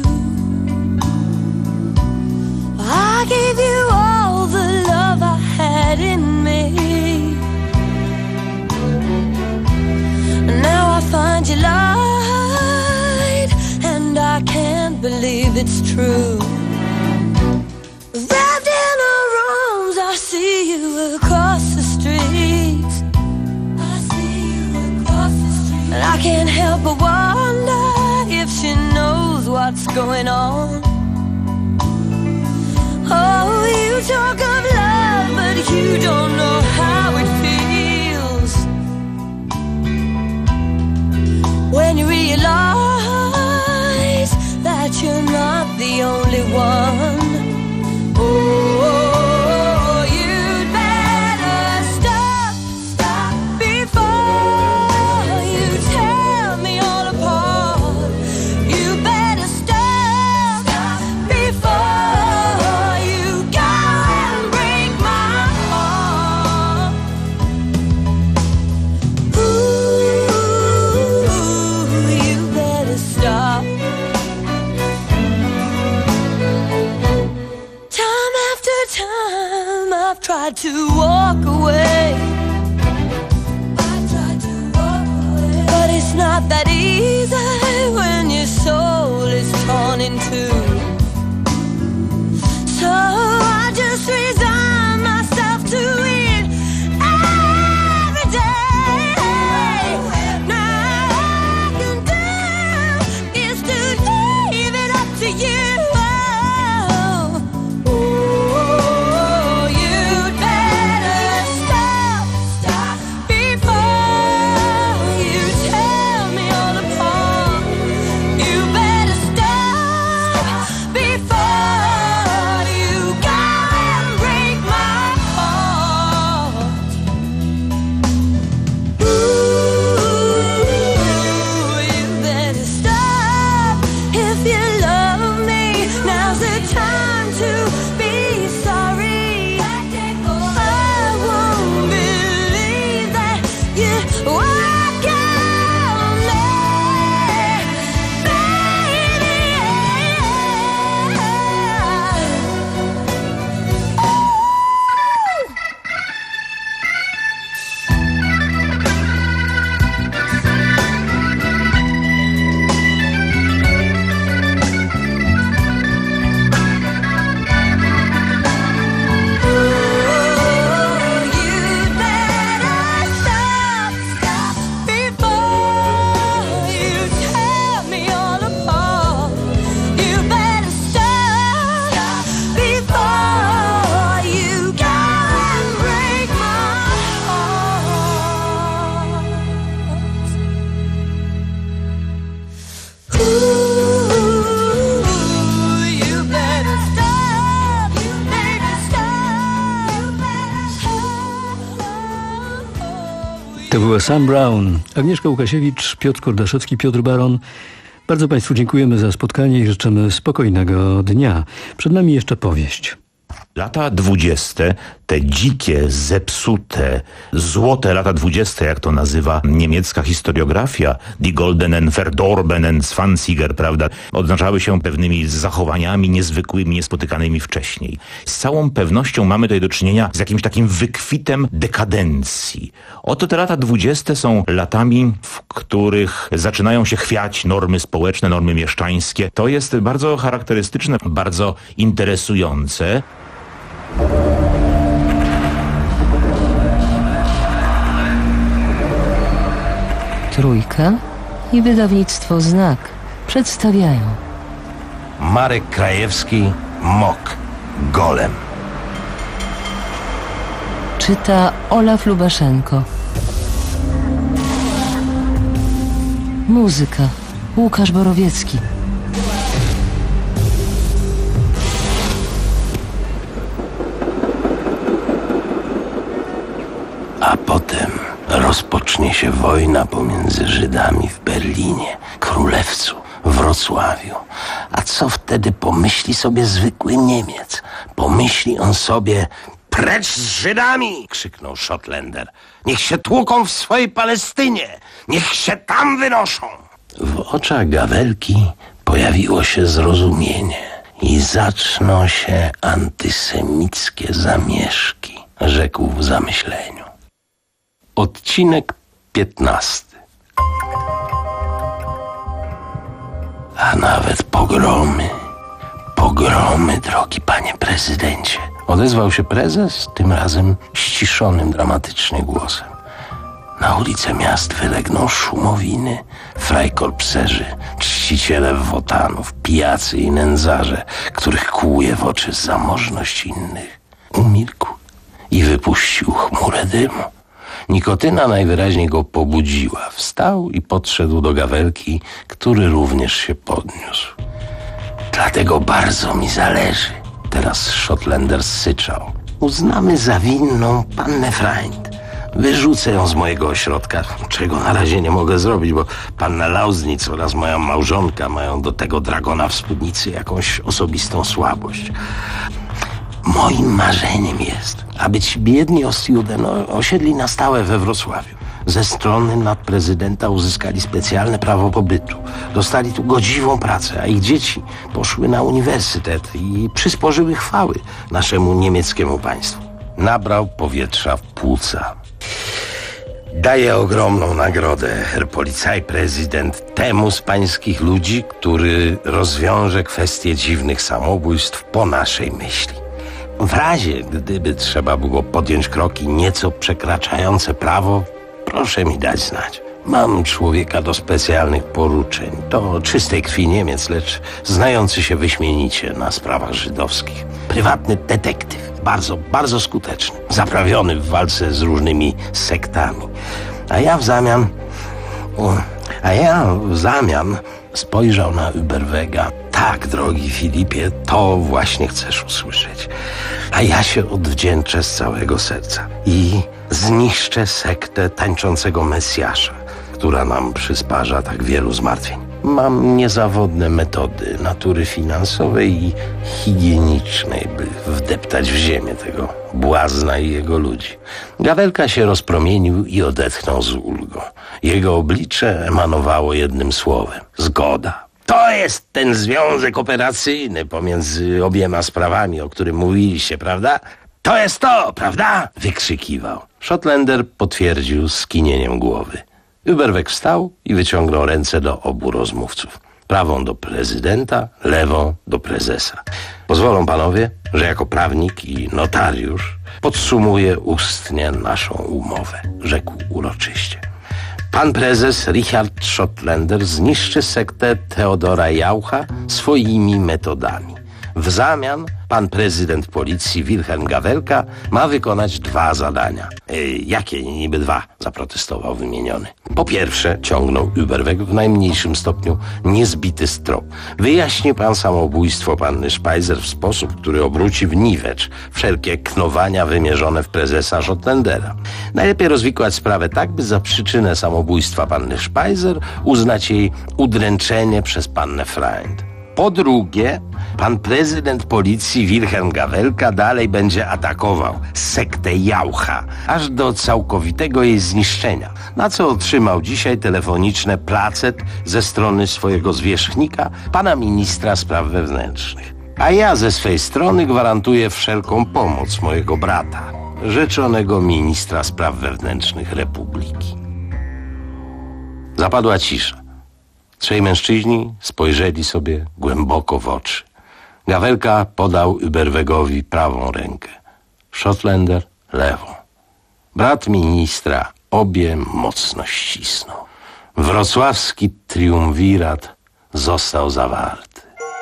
I gave you all the love I had in me. Now I find you lied, and I can't believe it's true. Wrapped in her arms, I see you across the street. I see you across the street. And I can't help but wonder if she knows what's going on. Oh, you talk of love, but you don't know how it feels when you realize that you're not the only one. Oh, you'd better stop, stop before you tear me all apart. You better stop, stop I've tried to walk away. But it's not that easy when your soul is torn in two. So I just resign myself to it every day. Now all I can do is to leave it up to you. To była Sam Brown, Agnieszka Łukasiewicz, Piotr Kordaszewski, Piotr Baron. Bardzo Państwu dziękujemy za spotkanie i życzymy spokojnego dnia. Przed nami jeszcze powieść. Lata dwudzieste, te dzikie, zepsute, złote lata dwudzieste, jak to nazywa niemiecka historiografia, die goldenen verdorbenen zwanziger, prawda, odznaczały się pewnymi zachowaniami niezwykłymi, niespotykanymi wcześniej. Z całą pewnością mamy tutaj do czynienia z jakimś takim wykwitem dekadencji. Oto te lata dwudzieste są latami, w których zaczynają się chwiać normy społeczne, normy mieszczańskie. To jest bardzo charakterystyczne, bardzo interesujące. Trójka i wydawnictwo Znak przedstawiają Marek Krajewski, Mok, Golem. Czyta Olaf Lubaszenko. Muzyka Łukasz Borowiecki. A potem rozpocznie się wojna pomiędzy Żydami w Berlinie, Królewcu, Wrocławiu. A co wtedy pomyśli sobie zwykły Niemiec? Pomyśli on sobie: precz z Żydami! Krzyknął Schottländer. Niech się tłuką w swojej Palestynie! Niech się tam wynoszą! W oczach Gawelki pojawiło się zrozumienie i zaczną się antysemickie zamieszki, rzekł w zamyśleniu. Odcinek piętnasty. A nawet pogromy, pogromy, drogi panie prezydencie. Odezwał się prezes, tym razem ściszonym dramatycznie głosem. Na ulice miast wylegną szumowiny, frajkorpserzy, czciciele wotanów, pijacy i nędzarze, których kłuje w oczy zamożność innych. Umilkł i wypuścił chmurę dymu. Nikotyna najwyraźniej go pobudziła. Wstał i podszedł do Gawelki, który również się podniósł. Dlatego bardzo mi zależy. Teraz Schottländer syczał. Uznamy za winną pannę Freund. Wyrzucę ją z mojego ośrodka, czego na razie nie mogę zrobić, bo panna Lausnitz oraz moja małżonka mają do tego dragona w spódnicy jakąś osobistą słabość. Moim marzeniem jest, aby ci biedni Ostjuden osiedli na stałe we Wrocławiu. Ze strony nadprezydenta uzyskali specjalne prawo pobytu. Dostali tu godziwą pracę, a ich dzieci poszły na uniwersytet i przysporzyły chwały naszemu niemieckiemu państwu. nabrał powietrza w płuca. Daję ogromną nagrodę, Herr Polizeipräsident, temu z pańskich ludzi, który rozwiąże kwestię dziwnych samobójstw po naszej myśli. W razie, gdyby trzeba było podjąć kroki nieco przekraczające prawo, proszę mi dać znać. Mam człowieka do specjalnych poruczeń. To czystej krwi Niemiec, lecz znający się wyśmienicie na sprawach żydowskich. Prywatny detektyw, bardzo, bardzo skuteczny. Zaprawiony w walce z różnymi sektami. A ja w zamian... A ja w zamian spojrzał na Überwega. Tak, drogi Filipie, to właśnie chcesz usłyszeć. A ja się odwdzięczę z całego serca i zniszczę sektę tańczącego Mesjasza, która nam przysparza tak wielu zmartwień. Mam niezawodne metody natury finansowej i higienicznej, by wdeptać w ziemię tego błazna i jego ludzi. Gawelka się rozpromienił i odetchnął z ulgą. Jego oblicze emanowało jednym słowem. Zgoda. To jest ten związek operacyjny pomiędzy obiema sprawami, o którym mówiliście, prawda? To jest to, prawda? Wykrzykiwał. Schottlaender potwierdził skinieniem głowy. Überweg wstał i wyciągnął ręce do obu rozmówców. Prawą do prezydenta, lewą do prezesa. Pozwolą panowie, że jako prawnik i notariusz podsumuję ustnie naszą umowę, rzekł uroczyście. Pan prezes Richard Schottlaender zniszczy sektę Theodora Jaucha swoimi metodami. W zamian pan prezydent policji Wilhelm Gawelka ma wykonać dwa zadania. E, jakie niby dwa? Zaprotestował wymieniony. Po pierwsze, ciągnął Überweg w najmniejszym stopniu niezbity strop. Wyjaśni pan samobójstwo panny Speiser w sposób, który obróci w niwecz wszelkie knowania wymierzone w prezesa Schottlandera. Najlepiej rozwikłać sprawę tak, by za przyczynę samobójstwa panny Speiser uznać jej udręczenie przez pannę Freund. Po drugie, pan prezydent policji Wilhelm Gawelka dalej będzie atakował sektę Jaucha, aż do całkowitego jej zniszczenia, na co otrzymał dzisiaj telefoniczne placet ze strony swojego zwierzchnika, pana ministra spraw wewnętrznych. A ja ze swej strony gwarantuję wszelką pomoc mojego brata, rzeczonego ministra spraw wewnętrznych Republiki. Zapadła cisza. Trzej mężczyźni spojrzeli sobie głęboko w oczy. Gawelka podał Überwegowi prawą rękę, Schottlaender lewą. Brat ministra obie mocno ścisnął. Wrocławski triumvirat został zawarty.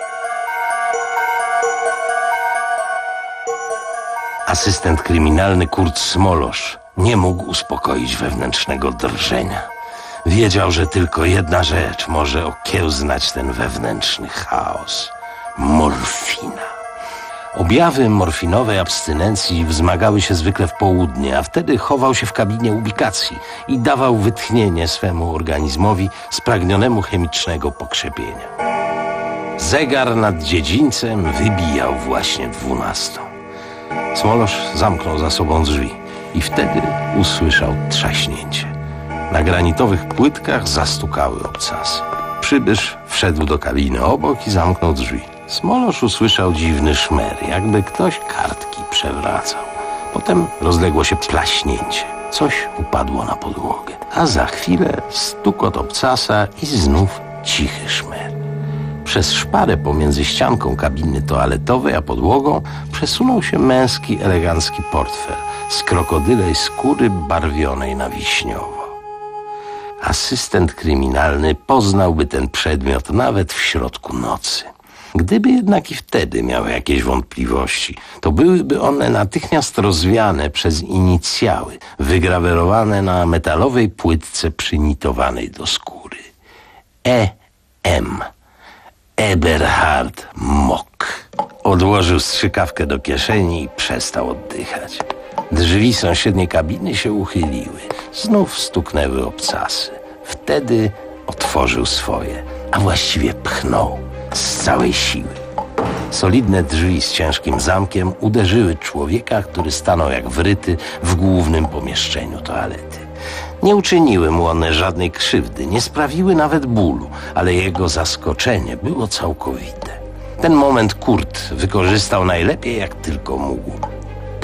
Asystent kryminalny Kurt Smolosz nie mógł uspokoić wewnętrznego drżenia. Wiedział, że tylko jedna rzecz może okiełznać ten wewnętrzny chaos. Morfina. Objawy morfinowej abstynencji wzmagały się zwykle w południe, a wtedy chował się w kabinie ubikacji i dawał wytchnienie swemu organizmowi spragnionemu chemicznego pokrzepienia. Zegar nad dziedzińcem wybijał właśnie dwunastą. Smolosz zamknął za sobą drzwi i wtedy usłyszał trzaśnięcie. Na granitowych płytkach zastukały obcasy. Przybysz wszedł do kabiny obok i zamknął drzwi. Smolosz usłyszał dziwny szmer, jakby ktoś kartki przewracał. Potem rozległo się plaśnięcie. Coś upadło na podłogę. A za chwilę stukot obcasa i znów cichy szmer. Przez szparę pomiędzy ścianką kabiny toaletowej a podłogą przesunął się męski, elegancki portfel z krokodylej skóry barwionej na wiśniowo. Asystent kryminalny poznałby ten przedmiot nawet w środku nocy. Gdyby jednak i wtedy miał jakieś wątpliwości, to byłyby one natychmiast rozwiane przez inicjały wygrawerowane na metalowej płytce przynitowanej do skóry. E M. Eberhard Mock. Odłożył strzykawkę do kieszeni i przestał oddychać. Drzwi sąsiedniej kabiny się uchyliły. Znów stuknęły obcasy. Wtedy otworzył swoje, a właściwie pchnął z całej siły. Solidne drzwi z ciężkim zamkiem uderzyły człowieka, który stanął jak wryty w głównym pomieszczeniu toalety. Nie uczyniły mu one żadnej krzywdy, nie sprawiły nawet bólu, ale jego zaskoczenie było całkowite. Ten moment Kurt wykorzystał najlepiej, jak tylko mógł.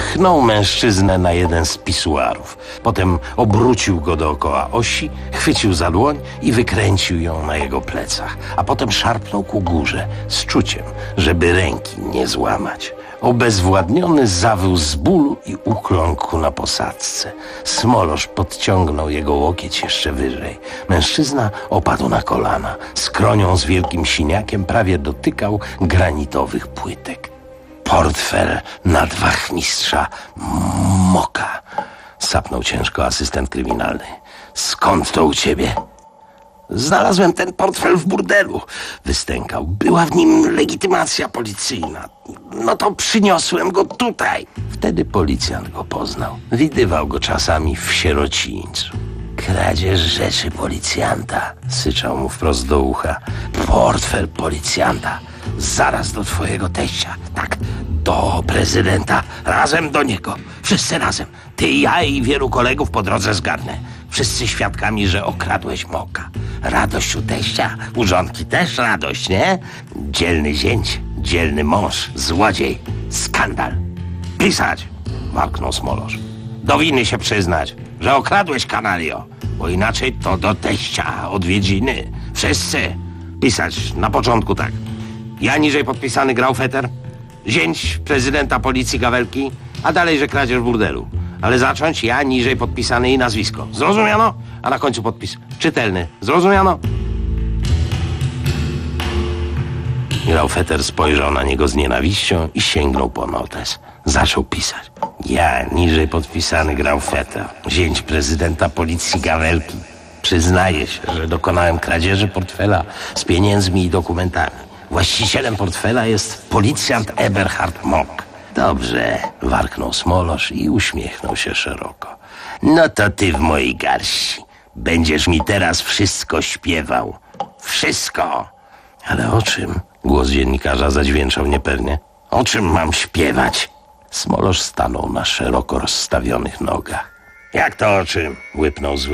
pchnął mężczyznę na jeden z pisuarów. Potem obrócił go dookoła osi, chwycił za dłoń i wykręcił ją na jego plecach. A potem szarpnął ku górze z czuciem, żeby ręki nie złamać. Obezwładniony zawył z bólu i ukląkł na posadzce. Smolosz podciągnął jego łokieć jeszcze wyżej. Mężczyzna opadł na kolana. Skronią z wielkim siniakiem prawie dotykał granitowych płytek. Portfel nadwachmistrza Moka. Sapnął ciężko asystent kryminalny. Skąd to u ciebie? Znalazłem ten portfel w burdelu, wystękał. Była w nim legitymacja policyjna. No to przyniosłem go tutaj. Wtedy policjant go poznał. Widywał go czasami w sierocińcu. Kradzież rzeczy policjanta, syczał mu wprost do ucha. Portfel policjanta. Zaraz do twojego teścia. Tak, do prezydenta. Razem do niego. Wszyscy razem. Ty, ja i wielu kolegów po drodze zgarnę. Wszyscy świadkami, że okradłeś Moka. Radość u teścia, u żonki też radość, nie? Dzielny zięć, dzielny mąż, złodziej, skandal. Pisać, warknął Smolosz. Do winy się przyznać, że okradłeś, kanalio, bo inaczej to do teścia odwiedziny. Wszyscy. Pisać na początku tak. Ja niżej podpisany Graufetter, zięć prezydenta policji Gawelki, a dalej, że kradzież burdelu. Ale zacząć ja niżej podpisany i nazwisko. Zrozumiano? A na końcu podpis czytelny. Zrozumiano? Graufetter spojrzał na niego z nienawiścią i sięgnął po notes. Zaczął pisać. Ja niżej podpisany Graufetter, zięć prezydenta policji Gawelki. Przyznaję się, że dokonałem kradzieży portfela z pieniędzmi i dokumentami. Właścicielem portfela jest policjant Eberhard Mock. Dobrze, warknął Smolosz i uśmiechnął się szeroko. No to ty w mojej garści. Będziesz mi teraz wszystko śpiewał. Wszystko. Ale o czym? Głos dziennikarza zadźwięczał niepewnie. O czym mam śpiewać? Smolosz stanął na szeroko rozstawionych nogach. Jak to o czym? Łypnął zły